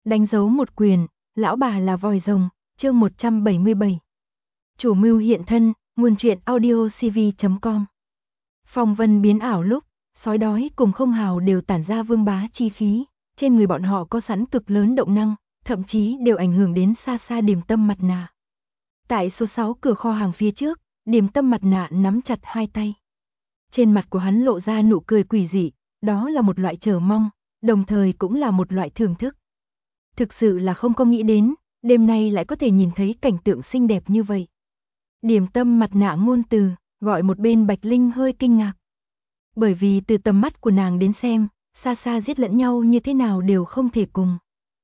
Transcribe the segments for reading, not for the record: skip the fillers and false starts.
Đánh dấu một quyền, lão bà là vòi rồng, chương 177. Chủ mưu hiện thân, nguồn truyện audiocv.com. Phong vân biến ảo lúc, sói đói cùng không hào đều tản ra vương bá chi khí, trên người bọn họ có sẵn cực lớn động năng, thậm chí đều ảnh hưởng đến xa xa Điềm Tâm mặt nạ. Tại số 6 cửa kho hàng phía trước, Điềm Tâm mặt nạ nắm chặt hai tay. Trên mặt của hắn lộ ra nụ cười quỷ dị, đó là một loại chờ mong, đồng thời cũng là một loại thưởng thức. Thực sự là không có nghĩ đến, đêm nay lại có thể nhìn thấy cảnh tượng xinh đẹp như vậy. Điềm Tâm mặt nạ ngôn từ, gọi một bên Bạch Linh hơi kinh ngạc. Bởi vì từ tầm mắt của nàng đến xem, xa xa giết lẫn nhau như thế nào đều không thể cùng.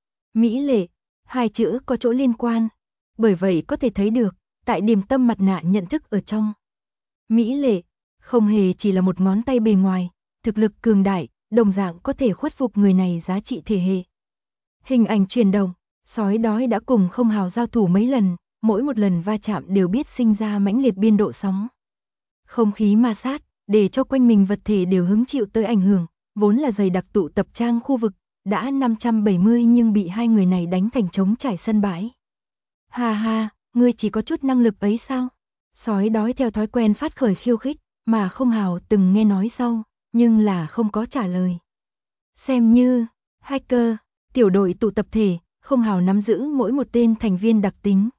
Mỹ lệ, hai chữ có chỗ liên quan, bởi vậy có thể thấy được, tại Điềm Tâm mặt nạ nhận thức ở trong. Mỹ lệ, không hề chỉ là một ngón tay bề ngoài, thực lực cường đại, đồng dạng có thể khuất phục người này giá trị thể hệ. Hình ảnh chuyển động, sói đói đã cùng không hào giao thủ mấy lần, mỗi một lần va chạm đều biết sinh ra mãnh liệt biên độ sóng. Không khí ma sát, để cho quanh mình vật thể đều hứng chịu tới ảnh hưởng, vốn là dày đặc tụ tập trang khu vực, đã 570 nhưng bị hai người này đánh thành trống trải sân bãi. Ha ha, ngươi chỉ có chút năng lực ấy sao? Sói đói theo thói quen phát khởi khiêu khích, mà không hào từng nghe nói sau, nhưng là không có trả lời. Xem như, hacker, tiểu đội tụ tập thể, không hào nắm giữ mỗi một tên thành viên đặc tính.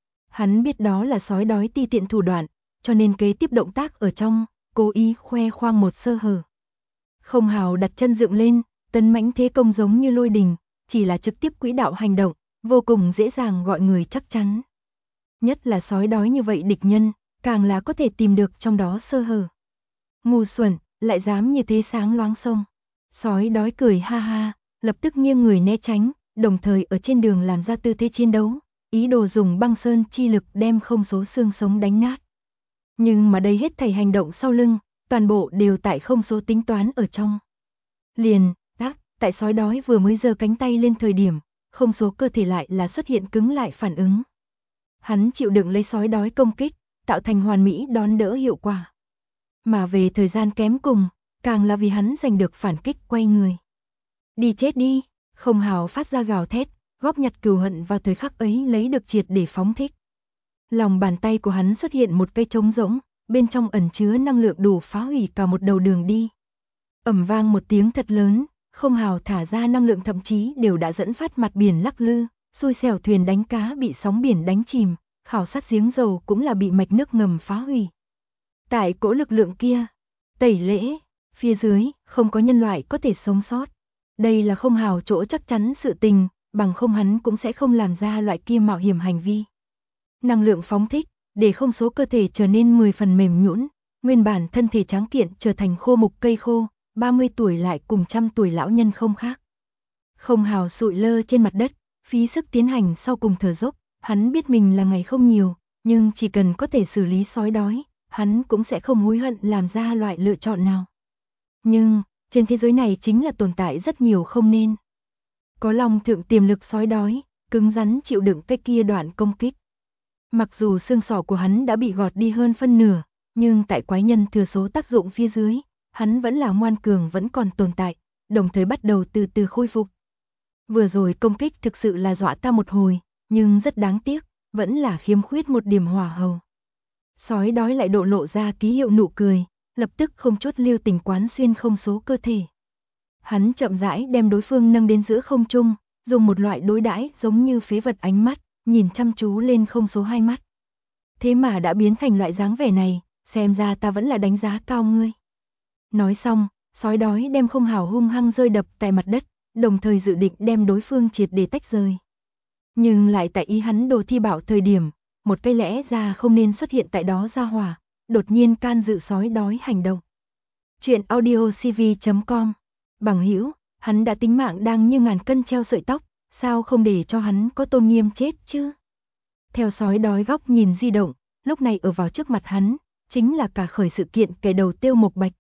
Hắn biết đó là sói đói ti tiện thủ đoạn, cho nên kế tiếp động tác ở trong, cố ý khoe khoang một sơ hở. Không hào đặt chân dựng lên, tấn mãnh thế công giống như lôi đình, chỉ là trực tiếp quỹ đạo hành động, vô cùng dễ dàng gọi người chắc chắn. Nhất là sói đói như vậy địch nhân, càng là có thể tìm được trong đó sơ hở. Ngu xuẩn, lại dám như thế sáng loáng sông. Sói đói cười ha ha, lập tức nghiêng người né tránh, đồng thời ở trên đường làm ra tư thế chiến đấu, ý đồ dùng băng sơn chi lực đem không số xương sống đánh nát. Nhưng mà đây hết thảy hành động sau lưng, toàn bộ đều tại không số tính toán ở trong. Liền, tại sói đói vừa mới giơ cánh tay lên thời điểm, không số cơ thể lại là xuất hiện cứng lại phản ứng. Hắn chịu đựng lấy sói đói công kích, tạo thành hoàn mỹ đón đỡ hiệu quả. Mà về thời gian kém cùng, càng là vì hắn giành được phản kích quay người. Đi chết đi, không hào phát ra gào thét, góp nhặt cừu hận vào thời khắc ấy lấy được triệt để phóng thích. Lòng bàn tay của hắn xuất hiện một cây trống rỗng, bên trong ẩn chứa năng lượng đủ phá hủy cả một đầu đường đi. Ầm vang một tiếng thật lớn, không hào thả ra năng lượng thậm chí đều đã dẫn phát mặt biển lắc lư, xui xẻo thuyền đánh cá bị sóng biển đánh chìm, khảo sát giếng dầu cũng là bị mạch nước ngầm phá hủy. Tại cỗ lực lượng kia, tẩy lễ, phía dưới, không có nhân loại có thể sống sót. Đây là không hào chỗ chắc chắn sự tình, bằng không hắn cũng sẽ không làm ra loại kia mạo hiểm hành vi. Năng lượng phóng thích, để không số cơ thể trở nên 10 phần mềm nhũn, nguyên bản thân thể tráng kiện trở thành khô mục cây khô, 30 tuổi lại cùng 100 tuổi lão nhân không khác. Không hào sụi lơ trên mặt đất, phí sức tiến hành sau cùng thở dốc, hắn biết mình là ngày không nhiều, nhưng chỉ cần có thể xử lý sói đói, hắn cũng sẽ không hối hận làm ra loại lựa chọn nào. Nhưng, trên thế giới này chính là tồn tại rất nhiều không nên. Có lòng thượng tiềm lực sói đói, cứng rắn chịu đựng cái kia đoạn công kích. Mặc dù xương sọ của hắn đã bị gọt đi hơn phân nửa, nhưng tại quái nhân thừa số tác dụng phía dưới, hắn vẫn là ngoan cường vẫn còn tồn tại, đồng thời bắt đầu từ từ khôi phục. Vừa rồi công kích thực sự là dọa ta một hồi, nhưng rất đáng tiếc, vẫn là khiếm khuyết một điểm hỏa hầu. Sói đói lại độ lộ ra ký hiệu nụ cười, lập tức không chút lưu tình quán xuyên không số cơ thể. Hắn chậm rãi đem đối phương nâng đến giữa không trung, dùng một loại đối đãi giống như phế vật ánh mắt, nhìn chăm chú lên không số hai mắt. Thế mà đã biến thành loại dáng vẻ này, xem ra ta vẫn là đánh giá cao ngươi. Nói xong, sói đói đem không hào hung hăng rơi đập tại mặt đất, đồng thời dự định đem đối phương triệt để tách rời. Nhưng lại tại ý hắn đồ thi bảo thời điểm, một cây lẽ ra không nên xuất hiện tại đó ra hỏa, đột nhiên can dự sói đói hành động. Chuyện audiocv.com. Bằng hữu, hắn đã tính mạng đang như ngàn cân treo sợi tóc, sao không để cho hắn có tôn nghiêm chết chứ? Theo sói đói góc nhìn di động, lúc này ở vào trước mặt hắn, chính là cả khởi sự kiện kẻ đầu Tiêu Mộc Bạch.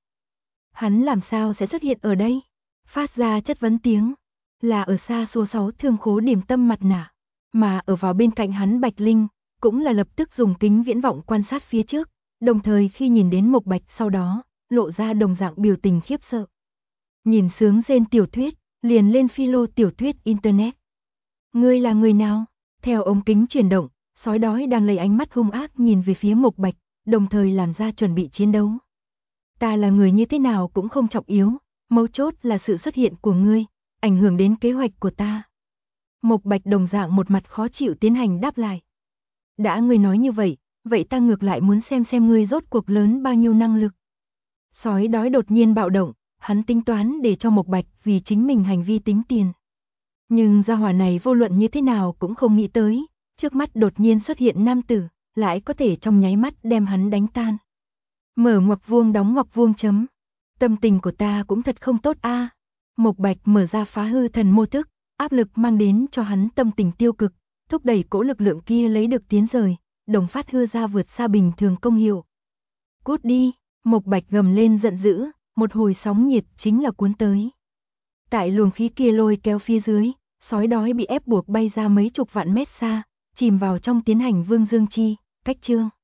Hắn làm sao sẽ xuất hiện ở đây? Phát ra chất vấn tiếng, là ở xa số 6 thương khố Điềm Tâm mặt nạ, mà ở vào bên cạnh hắn Bạch Linh, cũng là lập tức dùng kính viễn vọng quan sát phía trước, đồng thời khi nhìn đến Mộc Bạch sau đó, lộ ra đồng dạng biểu tình khiếp sợ. Nhìn sướng rên tiểu thuyết, liền lên philo tiểu thuyết internet. Ngươi là người nào? Theo ống kính chuyển động, sói đói đang lấy ánh mắt hung ác nhìn về phía Mộc Bạch, đồng thời làm ra chuẩn bị chiến đấu. Ta là người như thế nào cũng không trọng yếu, mấu chốt là sự xuất hiện của ngươi, ảnh hưởng đến kế hoạch của ta. Mộc Bạch đồng dạng một mặt khó chịu tiến hành đáp lại. Đã ngươi nói như vậy, vậy ta ngược lại muốn xem ngươi rốt cuộc lớn bao nhiêu năng lực. Sói đói đột nhiên bạo động, hắn tính toán để cho Mộc Bạch vì chính mình hành vi tính tiền. Nhưng gia hỏa này vô luận như thế nào cũng không nghĩ tới, trước mắt đột nhiên xuất hiện nam tử, lại có thể trong nháy mắt đem hắn đánh tan. Mở ngoặc vuông đóng ngoặc vuông chấm. Tâm tình của ta cũng thật không tốt a. Mộc Bạch mở ra phá hư thần mô thức, áp lực mang đến cho hắn tâm tình tiêu cực, thúc đẩy cỗ lực lượng kia lấy được tiến rời, đồng phát hư ra vượt xa bình thường công hiệu. Cút đi, Mộc Bạch gầm lên giận dữ, một hồi sóng nhiệt chính là cuốn tới. Tại luồng khí kia lôi kéo phía dưới, sói đói bị ép buộc bay ra mấy chục vạn mét xa, chìm vào trong tiến hành vương dương chi, cách chương.